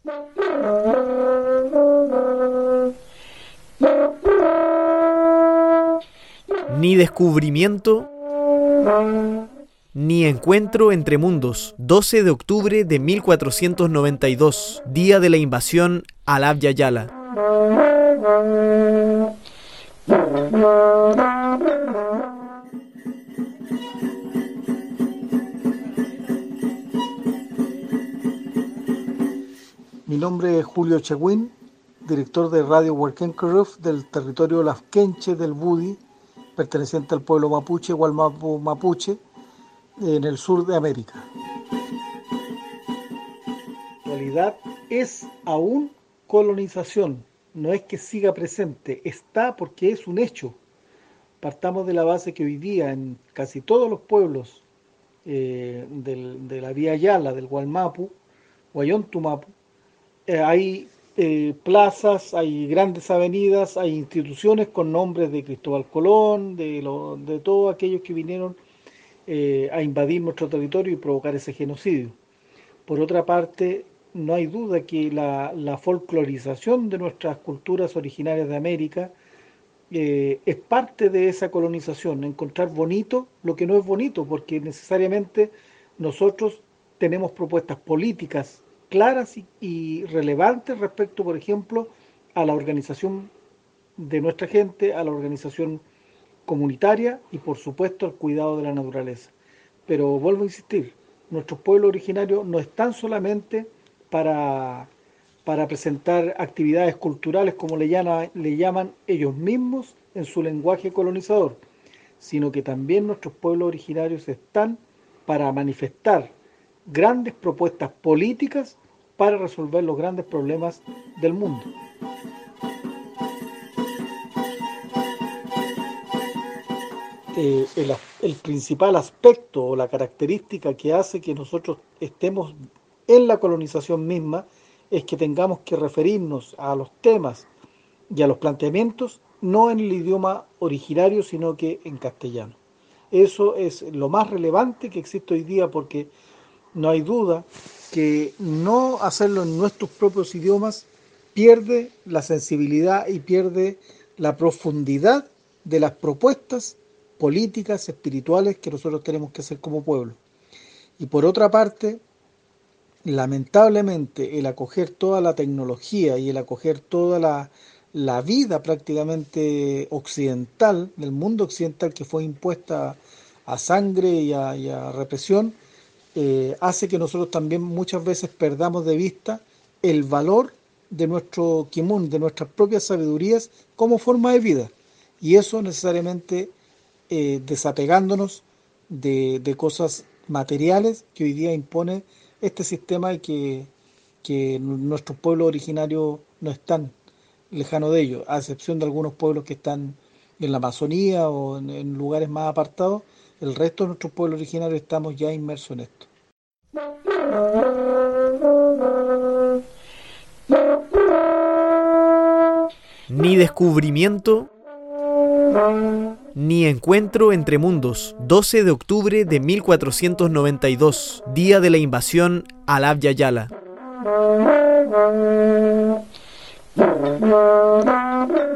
Ni descubrimiento, ni encuentro entre mundos. 12 de octubre de 1492, día de la invasión al Abya Yala. Mi nombre es Julio Chagüín, director de Radio Huarquencarruf del territorio Lafkenche del Budi, perteneciente al pueblo mapuche, Gualmapu mapuche, en el sur de América. En realidad es aún colonización, no es que siga presente, está porque es un hecho. Partamos de la base que hoy día en casi todos los pueblos de la Vía Yala, del Gualmapu, Guayontumapu, hay plazas, hay grandes avenidas, hay instituciones con nombres de Cristóbal Colón, de todos aquellos que vinieron a invadir nuestro territorio y provocar ese genocidio. Por otra parte, no hay duda que la folclorización de nuestras culturas originarias de América es parte de esa colonización, encontrar bonito lo que no es bonito, porque necesariamente nosotros tenemos propuestas políticas claras y relevantes respecto, por ejemplo, a la organización de nuestra gente, a la organización comunitaria y, por supuesto, al cuidado de la naturaleza. Pero vuelvo a insistir, nuestros pueblos originarios no están solamente para presentar actividades culturales como le llaman ellos mismos en su lenguaje colonizador, sino que también nuestros pueblos originarios están para manifestar grandes propuestas políticas para resolver los grandes problemas del mundo. El principal aspecto o la característica que hace que nosotros estemos en la colonización misma es que tengamos que referirnos a los temas y a los planteamientos no en el idioma originario, sino que en castellano. Eso es lo más relevante que existe hoy día, porque no hay duda que no hacerlo en nuestros propios idiomas pierde la sensibilidad y pierde la profundidad de las propuestas políticas, espirituales que nosotros tenemos que hacer como pueblo. Y por otra parte, lamentablemente, el acoger toda la tecnología y el acoger toda la vida prácticamente occidental, del mundo occidental, que fue impuesta a sangre y a represión, hace que nosotros también muchas veces perdamos de vista el valor de nuestro kimun, de nuestras propias sabidurías como forma de vida. Y eso necesariamente desapegándonos de cosas materiales que hoy día impone este sistema y que nuestros pueblos originarios no están lejanos de ellos, a excepción de algunos pueblos que están en la Amazonía o en lugares más apartados. El resto de nuestros pueblos originarios estamos ya inmersos en esto. Ni descubrimiento, ni encuentro entre mundos. 12 de octubre de 1492, día de la invasión al Abya Yala.